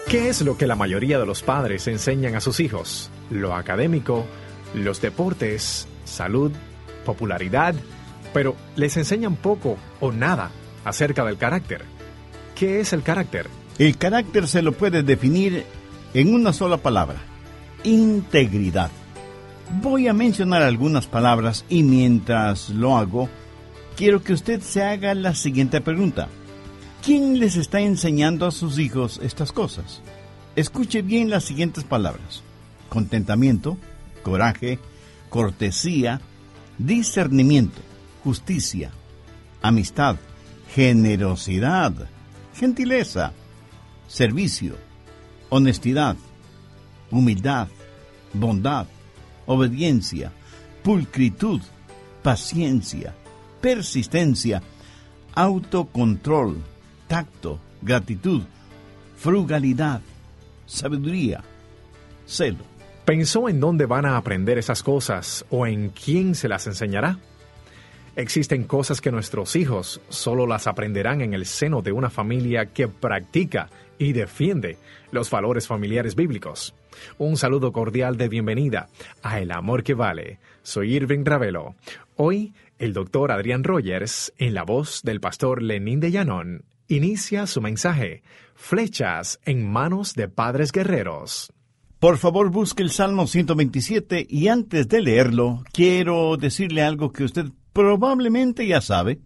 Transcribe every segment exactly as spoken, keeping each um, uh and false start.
¿Qué es lo que la mayoría de los padres enseñan a sus hijos? Lo académico, los deportes, salud, popularidad, pero les enseñan poco o nada acerca del carácter. ¿Qué es el carácter? El carácter se lo puede definir en una sola palabra: integridad. Voy a mencionar algunas palabras y mientras lo hago, quiero que usted se haga la siguiente pregunta. ¿Quién les está enseñando a sus hijos estas cosas? Escuche bien las siguientes palabras: contentamiento, coraje, cortesía, discernimiento, justicia, amistad, generosidad, gentileza, servicio, honestidad, humildad, bondad, obediencia, pulcritud, paciencia, persistencia, autocontrol, tacto, gratitud, frugalidad, sabiduría, celo. ¿Pensó en dónde van a aprender esas cosas o en quién se las enseñará? Existen cosas que nuestros hijos solo las aprenderán en el seno de una familia que practica y defiende los valores familiares bíblicos. Un saludo cordial de bienvenida a El Amor que Vale. Soy Irving Ravelo. Hoy, el doctor Adrián Rogers, en la voz del pastor Lenín de Llanón, inicia su mensaje: Flechas en manos de padres guerreros. Por favor, busque el Salmo ciento veintisiete y antes de leerlo, quiero decirle algo que usted probablemente ya sabe.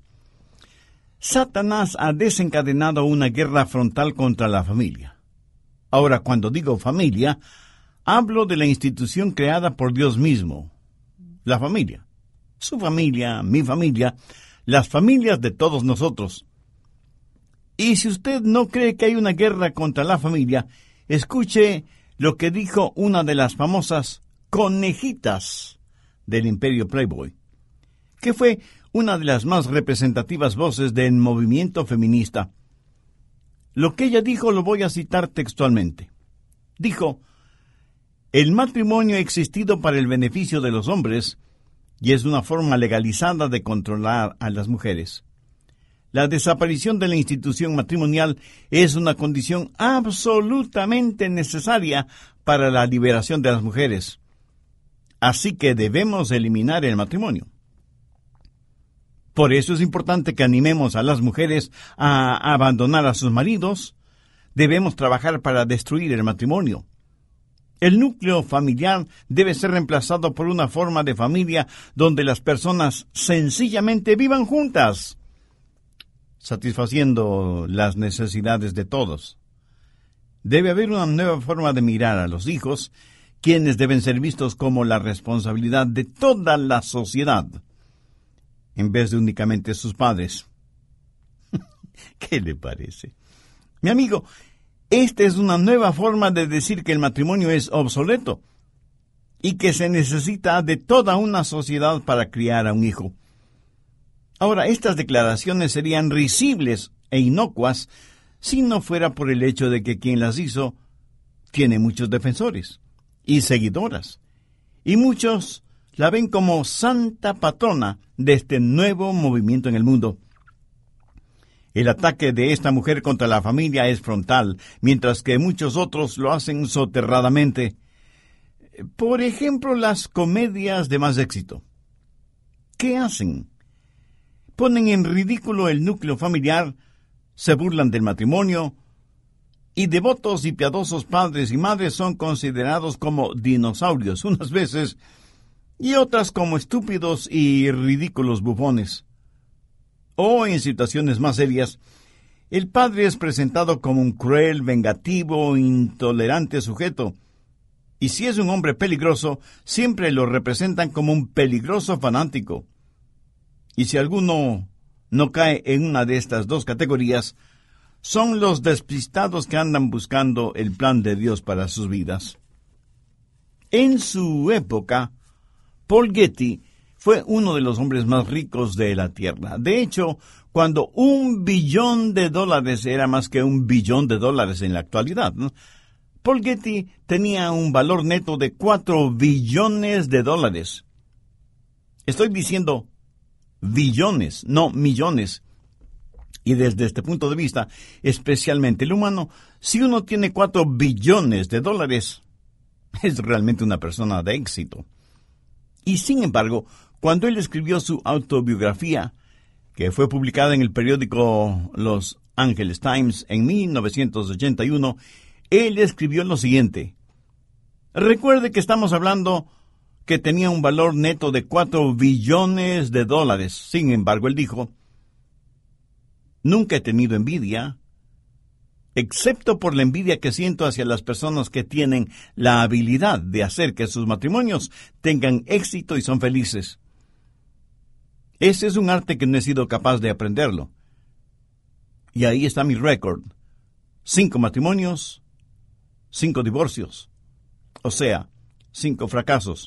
Satanás ha desencadenado una guerra frontal contra la familia. Ahora, cuando digo familia, hablo de la institución creada por Dios mismo, la familia. Su familia, mi familia, las familias de todos nosotros. Y si usted no cree que hay una guerra contra la familia, escuche lo que dijo una de las famosas conejitas del imperio Playboy, que fue una de las más representativas voces del movimiento feminista. Lo que ella dijo lo voy a citar textualmente. Dijo: el matrimonio ha existido para el beneficio de los hombres y es una forma legalizada de controlar a las mujeres. La desaparición de la institución matrimonial es una condición absolutamente necesaria para la liberación de las mujeres. Así que debemos eliminar el matrimonio. Por eso es importante que animemos a las mujeres a abandonar a sus maridos. Debemos trabajar para destruir el matrimonio. El núcleo familiar debe ser reemplazado por una forma de familia donde las personas sencillamente vivan juntas, satisfaciendo las necesidades de todos. Debe haber una nueva forma de mirar a los hijos, quienes deben ser vistos como la responsabilidad de toda la sociedad, en vez de únicamente sus padres. ¿Qué le parece? Mi amigo, esta es una nueva forma de decir que el matrimonio es obsoleto y que se necesita de toda una sociedad para criar a un hijo. Ahora, estas declaraciones serían risibles e inocuas si no fuera por el hecho de que quien las hizo tiene muchos defensores y seguidoras, y muchos la ven como santa patrona de este nuevo movimiento en el mundo. El ataque de esta mujer contra la familia es frontal, mientras que muchos otros lo hacen soterradamente. Por ejemplo, las comedias de más éxito. ¿Qué hacen? Ponen en ridículo el núcleo familiar, se burlan del matrimonio, y devotos y piadosos padres y madres son considerados como dinosaurios unas veces, y otras como estúpidos y ridículos bufones. O, en situaciones más serias, el padre es presentado como un cruel, vengativo, intolerante sujeto, y si es un hombre peligroso, siempre lo representan como un peligroso fanático. Y si alguno no cae en una de estas dos categorías, son los despistados que andan buscando el plan de Dios para sus vidas. En su época, Paul Getty fue uno de los hombres más ricos de la tierra. De hecho, cuando un billón de dólares era más que un billón de dólares en la actualidad, ¿no? Paul Getty tenía un valor neto de cuatro billones de dólares. Estoy diciendo billones, no millones. Y desde este punto de vista, especialmente el humano, si uno tiene cuatro billones de dólares, es realmente una persona de éxito. Y sin embargo, cuando él escribió su autobiografía, que fue publicada en el periódico Los Angeles Times en mil novecientos ochenta y uno, él escribió lo siguiente: recuerde que estamos hablando que tenía un valor neto de cuatro billones de dólares. Sin embargo, él dijo: nunca he tenido envidia, excepto por la envidia que siento hacia las personas que tienen la habilidad de hacer que sus matrimonios tengan éxito y son felices. Ese es un arte que no he sido capaz de aprenderlo. Y ahí está mi récord. Cinco matrimonios, cinco divorcios. O sea, cinco fracasos.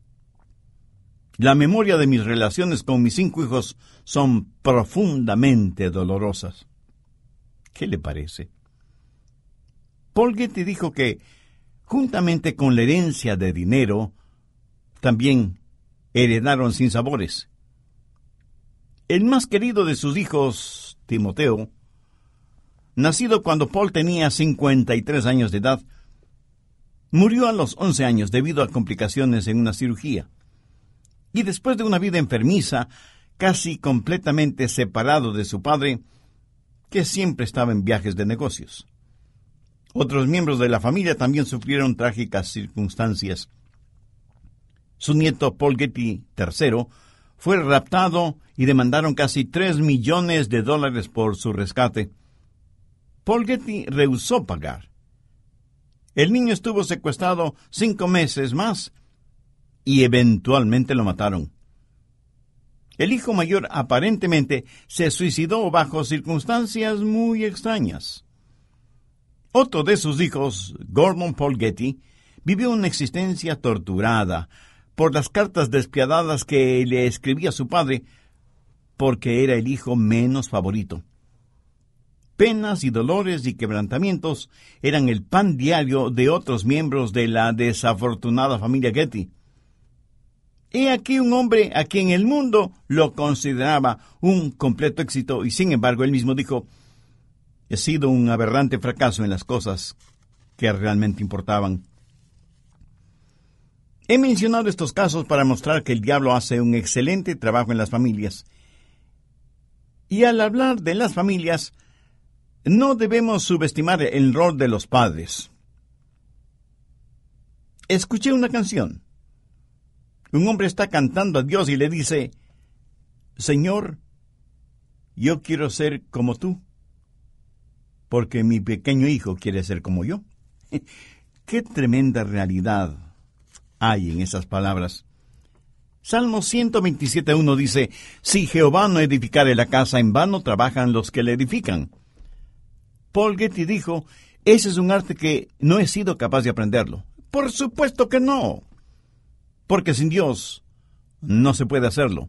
La memoria de mis relaciones con mis cinco hijos son profundamente dolorosas. ¿Qué le parece? Paul Getty dijo que, juntamente con la herencia de dinero, también heredaron sinsabores. El más querido de sus hijos, Timoteo, nacido cuando Paul tenía cincuenta y tres años de edad, murió a los once años debido a complicaciones en una cirugía. Y después de una vida enfermiza, casi completamente separado de su padre, que siempre estaba en viajes de negocios. Otros miembros de la familia también sufrieron trágicas circunstancias. Su nieto Paul Getty tercero fue raptado y demandaron casi tres millones de dólares por su rescate. Paul Getty rehusó pagar. El niño estuvo secuestrado cinco meses más y eventualmente lo mataron. El hijo mayor aparentemente se suicidó bajo circunstancias muy extrañas. Otro de sus hijos, Gordon Paul Getty, vivió una existencia torturada por las cartas despiadadas que le escribía su padre, porque era el hijo menos favorito. Penas y dolores y quebrantamientos eran el pan diario de otros miembros de la desafortunada familia Getty. He aquí un hombre a quien el mundo lo consideraba un completo éxito, y sin embargo él mismo dijo: he sido un aberrante fracaso en las cosas que realmente importaban. He mencionado estos casos para mostrar que el diablo hace un excelente trabajo en las familias. Y al hablar de las familias, no debemos subestimar el rol de los padres. Escuché una canción. Un hombre está cantando a Dios y le dice: Señor, yo quiero ser como tú, porque mi pequeño hijo quiere ser como yo. Qué tremenda realidad hay en esas palabras. Salmo ciento veintisiete uno dice: si Jehová no edificare la casa, en vano trabajan los que la edifican. Paul Getty dijo: ese es un arte que no he sido capaz de aprenderlo. Por supuesto que no, porque sin Dios no se puede hacerlo.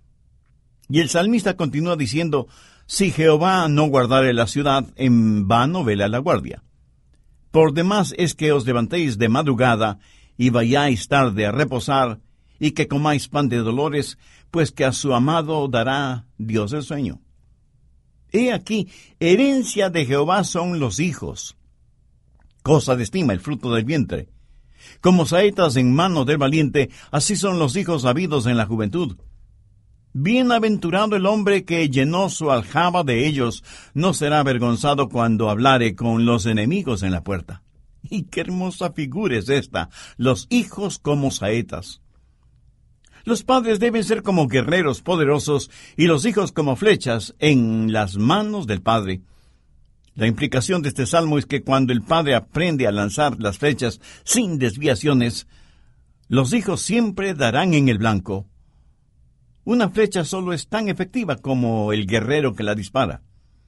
Y el salmista continúa diciendo: si Jehová no guardare la ciudad, en vano vela la guardia. Por demás es que os levantéis de madrugada y vayáis tarde a reposar, y que comáis pan de dolores, pues que a su amado dará Dios el sueño. He aquí, herencia de Jehová son los hijos, cosa de estima el fruto del vientre. Como saetas en mano del valiente, así son los hijos habidos en la juventud. Bienaventurado el hombre que llenó su aljaba de ellos, no será avergonzado cuando hablare con los enemigos en la puerta. Y qué hermosa figura es esta, los hijos como saetas. Los padres deben ser como guerreros poderosos y los hijos como flechas en las manos del padre. La implicación de este salmo es que cuando el padre aprende a lanzar las flechas sin desviaciones, los hijos siempre darán en el blanco. Una flecha solo es tan efectiva como el guerrero que la dispara.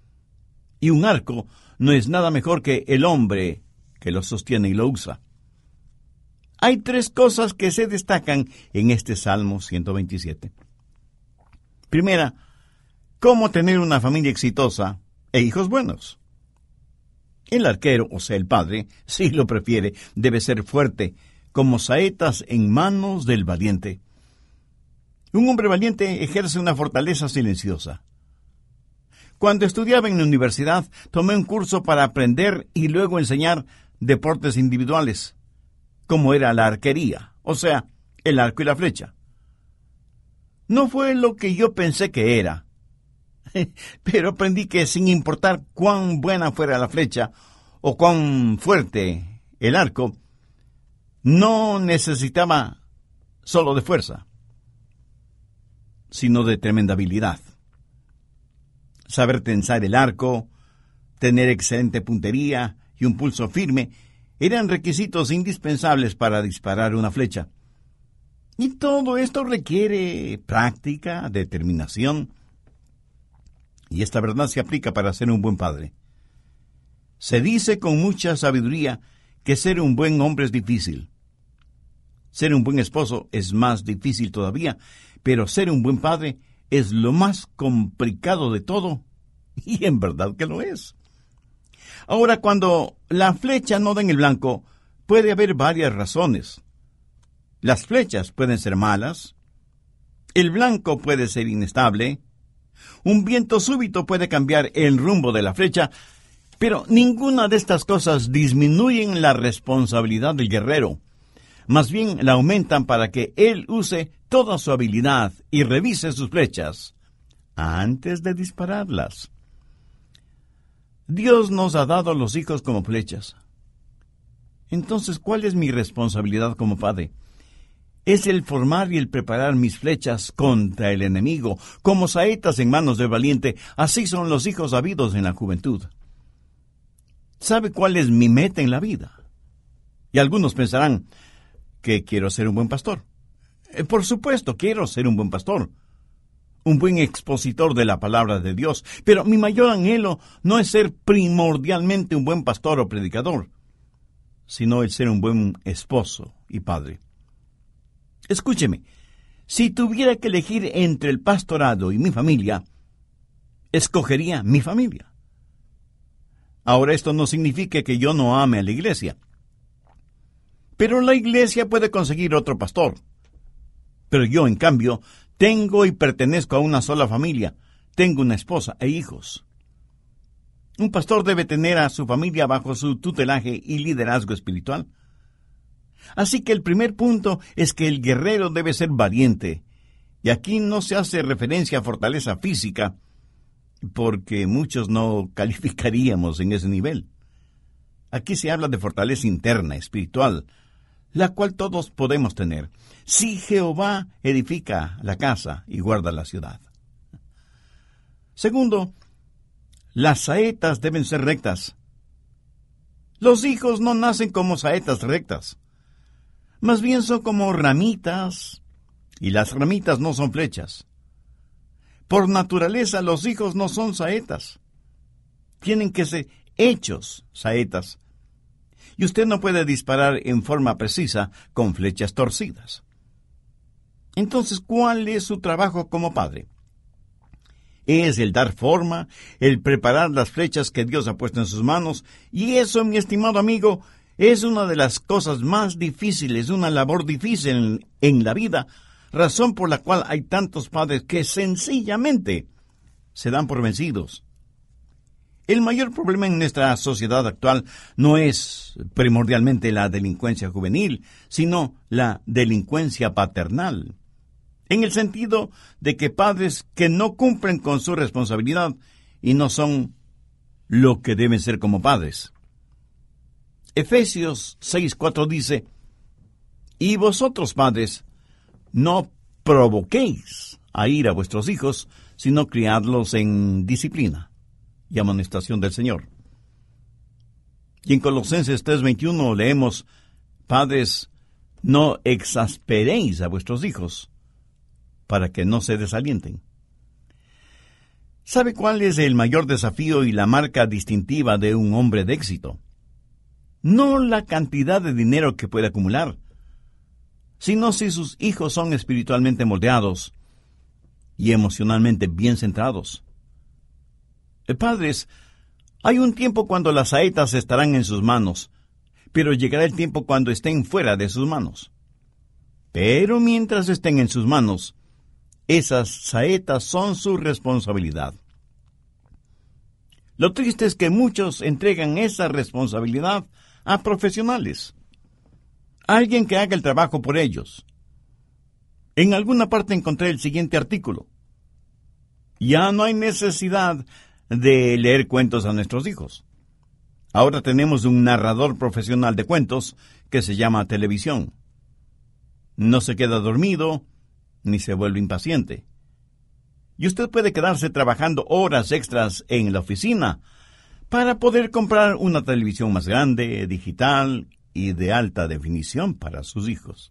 Y un arco no es nada mejor que el hombre que lo sostiene y lo usa. Hay tres cosas que se destacan en este Salmo ciento veintisiete. Primera, cómo tener una familia exitosa e hijos buenos. El arquero, o sea, el padre, si lo prefiere, debe ser fuerte, como saetas en manos del valiente. Un hombre valiente ejerce una fortaleza silenciosa. Cuando estudiaba en la universidad, tomé un curso para aprender y luego enseñar deportes individuales, como era la arquería, o sea, el arco y la flecha. No fue lo que yo pensé que era, pero aprendí que sin importar cuán buena fuera la flecha o cuán fuerte el arco, no necesitaba solo de fuerza, sino de tremenda habilidad. Saber tensar el arco, tener excelente puntería y un pulso firme eran requisitos indispensables para disparar una flecha. Y todo esto requiere práctica, determinación. Y esta verdad se aplica para ser un buen padre. Se dice con mucha sabiduría que ser un buen hombre es difícil. Ser un buen esposo es más difícil todavía, pero ser un buen padre es lo más complicado de todo, y en verdad que lo es. Ahora, cuando la flecha no da en el blanco, puede haber varias razones. Las flechas pueden ser malas, el blanco puede ser inestable, un viento súbito puede cambiar el rumbo de la flecha, pero ninguna de estas cosas disminuyen la responsabilidad del guerrero. Más bien la aumentan para que él use toda su habilidad y revise sus flechas antes de dispararlas. Dios nos ha dado a los hijos como flechas. Entonces, ¿cuál es mi responsabilidad como padre? Es el formar y el preparar mis flechas contra el enemigo, como saetas en manos del valiente. Así son los hijos habidos en la juventud. ¿Sabe cuál es mi meta en la vida? Y algunos pensarán que quiero ser un buen pastor. Eh, por supuesto, quiero ser un buen pastor, un buen expositor de la palabra de Dios, pero mi mayor anhelo no es ser primordialmente un buen pastor o predicador, sino el ser un buen esposo y padre. Escúcheme, si tuviera que elegir entre el pastorado y mi familia, escogería mi familia. Ahora, esto no significa que yo no ame a la iglesia, pero la iglesia puede conseguir otro pastor. Pero yo, en cambio, tengo y pertenezco a una sola familia. Tengo una esposa e hijos. Un pastor debe tener a su familia bajo su tutelaje y liderazgo espiritual. Así que el primer punto es que el guerrero debe ser valiente. Y aquí no se hace referencia a fortaleza física, porque muchos no calificaríamos en ese nivel. Aquí se habla de fortaleza interna, espiritual, la cual todos podemos tener, si Jehová edifica la casa y guarda la ciudad. Segundo, las saetas deben ser rectas. Los hijos no nacen como saetas rectas, más bien son como ramitas, y las ramitas no son flechas. Por naturaleza, los hijos no son saetas. Tienen que ser hechos saetas. Y usted no puede disparar en forma precisa con flechas torcidas. Entonces, ¿cuál es su trabajo como padre? Es el dar forma, el preparar las flechas que Dios ha puesto en sus manos, y eso, mi estimado amigo, es una de las cosas más difíciles, una labor difícil en, en la vida, razón por la cual hay tantos padres que sencillamente se dan por vencidos. El mayor problema en nuestra sociedad actual no es primordialmente la delincuencia juvenil, sino la delincuencia paternal, en el sentido de que padres que no cumplen con su responsabilidad y no son lo que deben ser como padres. Efesios seis cuatro dice, «Y vosotros, padres, no provoquéis a ir a vuestros hijos, sino criadlos en disciplina y amonestación del Señor». Y en Colosenses tres veintiuno leemos, «Padres, no exasperéis a vuestros hijos, para que no se desalienten». ¿Sabe cuál es el mayor desafío y la marca distintiva de un hombre de éxito? No la cantidad de dinero que puede acumular, sino si sus hijos son espiritualmente moldeados y emocionalmente bien centrados. Padres, hay un tiempo cuando las saetas estarán en sus manos, pero llegará el tiempo cuando estén fuera de sus manos. Pero mientras estén en sus manos, esas saetas son su responsabilidad. Lo triste es que muchos entregan esa responsabilidad a profesionales, alguien que haga el trabajo por ellos. En alguna parte encontré el siguiente artículo: ya no hay necesidad de leer cuentos a nuestros hijos. Ahora tenemos un narrador profesional de cuentos que se llama televisión. No se queda dormido ni se vuelve impaciente. Y usted puede quedarse trabajando horas extras en la oficina para poder comprar una televisión más grande, digital y de alta definición para sus hijos.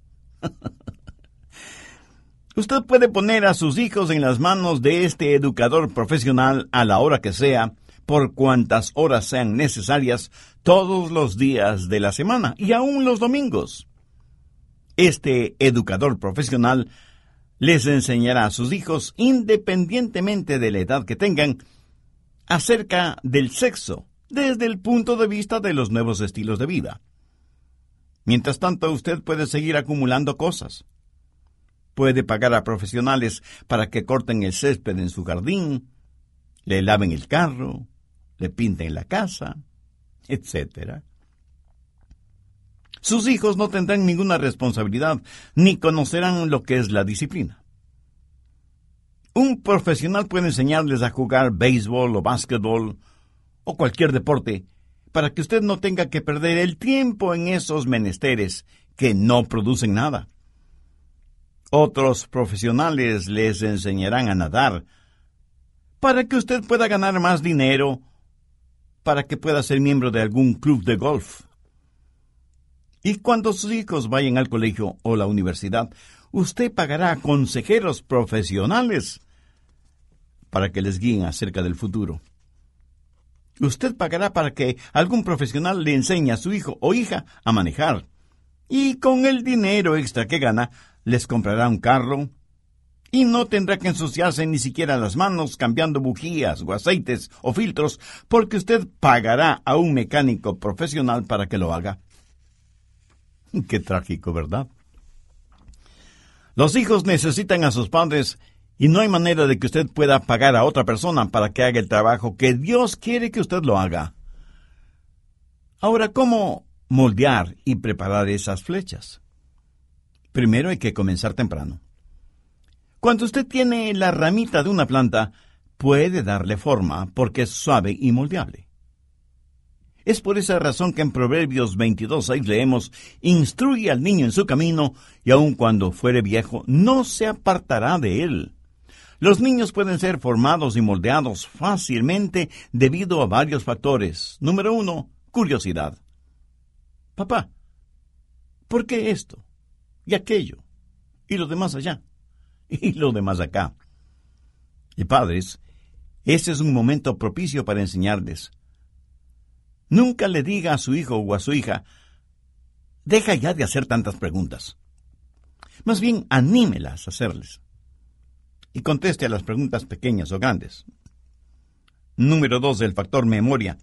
Usted puede poner a sus hijos en las manos de este educador profesional a la hora que sea, por cuantas horas sean necesarias, todos los días de la semana y aún los domingos. Este educador profesional les enseñará a sus hijos, independientemente de la edad que tengan, acerca del sexo, desde el punto de vista de los nuevos estilos de vida. Mientras tanto, usted puede seguir acumulando cosas. Puede pagar a profesionales para que corten el césped en su jardín, le laven el carro, le pinten la casa, etcétera. Sus hijos no tendrán ninguna responsabilidad, ni conocerán lo que es la disciplina. Un profesional puede enseñarles a jugar béisbol o básquetbol o cualquier deporte para que usted no tenga que perder el tiempo en esos menesteres que no producen nada. Otros profesionales les enseñarán a nadar para que usted pueda ganar más dinero, para que pueda ser miembro de algún club de golf. Y cuando sus hijos vayan al colegio o la universidad, usted pagará a consejeros profesionales para que les guíen acerca del futuro. Usted pagará para que algún profesional le enseñe a su hijo o hija a manejar. Y con el dinero extra que gana, les comprará un carro y no tendrá que ensuciarse ni siquiera las manos cambiando bujías o aceites o filtros, porque usted pagará a un mecánico profesional para que lo haga. Qué trágico, ¿verdad? Los hijos necesitan a sus padres y no hay manera de que usted pueda pagar a otra persona para que haga el trabajo que Dios quiere que usted lo haga. Ahora, ¿cómo moldear y preparar esas flechas? Primero hay que comenzar temprano. Cuando usted tiene la ramita de una planta, puede darle forma porque es suave y moldeable. Es por esa razón que en Proverbios veintidós seis leemos: instruye al niño en su camino, y aun cuando fuere viejo, no se apartará de él. Los niños pueden ser formados y moldeados fácilmente debido a varios factores. Número uno, curiosidad. Papá, ¿por qué esto? Y aquello, y lo demás allá, y lo demás acá. Y padres, este es un momento propicio para enseñarles. Nunca le diga a su hijo o a su hija: deja ya de hacer tantas preguntas. Más bien, anímelas a hacerles. Y conteste a las preguntas pequeñas o grandes. Número dos, el factor memoria.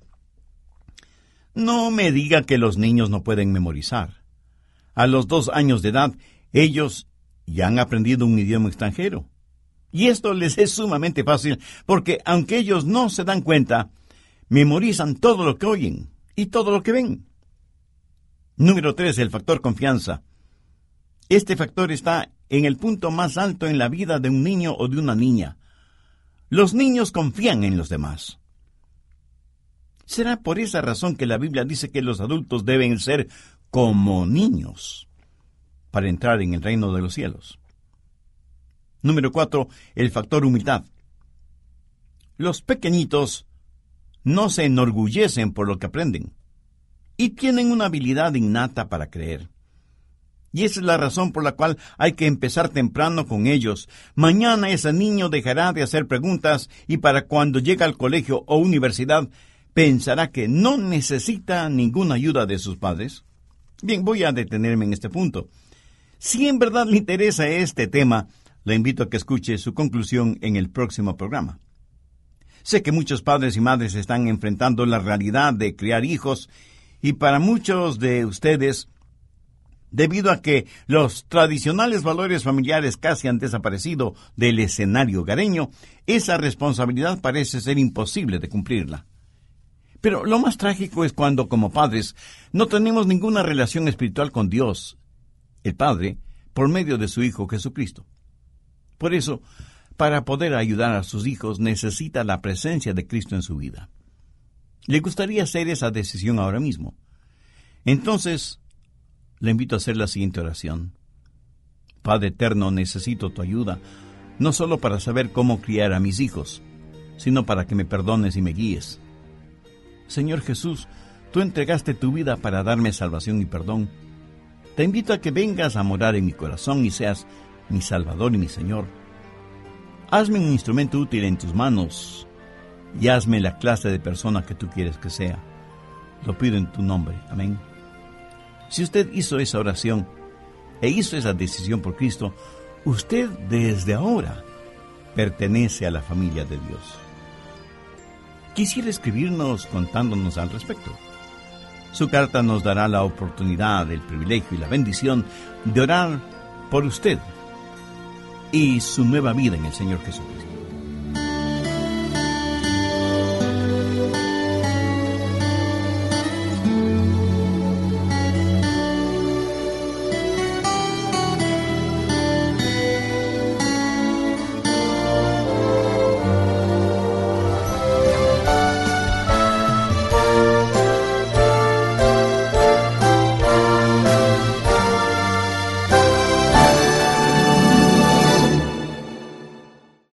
No me diga que los niños no pueden memorizar. A los dos años de edad, ellos ya han aprendido un idioma extranjero. Y esto les es sumamente fácil porque, aunque ellos no se dan cuenta, memorizan todo lo que oyen y todo lo que ven. Número tres, el factor confianza. Este factor está en el punto más alto en la vida de un niño o de una niña. Los niños confían en los demás. Será por esa razón que la Biblia dice que los adultos deben ser como niños para entrar en el reino de los cielos. Número cuatro, el factor humildad. Los pequeñitos no se enorgullecen por lo que aprenden y tienen una habilidad innata para creer. Y esa es la razón por la cual hay que empezar temprano con ellos. Mañana ese niño dejará de hacer preguntas y para cuando llegue al colegio o universidad pensará que no necesita ninguna ayuda de sus padres. Bien, voy a detenerme en este punto. Si en verdad le interesa este tema, le invito a que escuche su conclusión en el próximo programa. Sé que muchos padres y madres están enfrentando la realidad de criar hijos y para muchos de ustedes, debido a que los tradicionales valores familiares casi han desaparecido del escenario hogareño, esa responsabilidad parece ser imposible de cumplirla. Pero lo más trágico es cuando, como padres, no tenemos ninguna relación espiritual con Dios, el Padre, por medio de su Hijo Jesucristo. Por eso, para poder ayudar a sus hijos, necesita la presencia de Cristo en su vida. ¿Le gustaría hacer esa decisión ahora mismo? Entonces, le invito a hacer la siguiente oración. Padre eterno, necesito tu ayuda, no solo para saber cómo criar a mis hijos, sino para que me perdones y me guíes. Señor Jesús, tú entregaste tu vida para darme salvación y perdón. Te invito a que vengas a morar en mi corazón y seas mi Salvador y mi Señor. Hazme un instrumento útil en tus manos y hazme la clase de persona que tú quieres que sea. Lo pido en tu nombre. Amén. Si usted hizo esa oración e hizo esa decisión por Cristo, usted desde ahora pertenece a la familia de Dios. Quisiera escribirnos contándonos al respecto. Su carta nos dará la oportunidad, el privilegio y la bendición de orar por usted y su nueva vida en el Señor Jesucristo.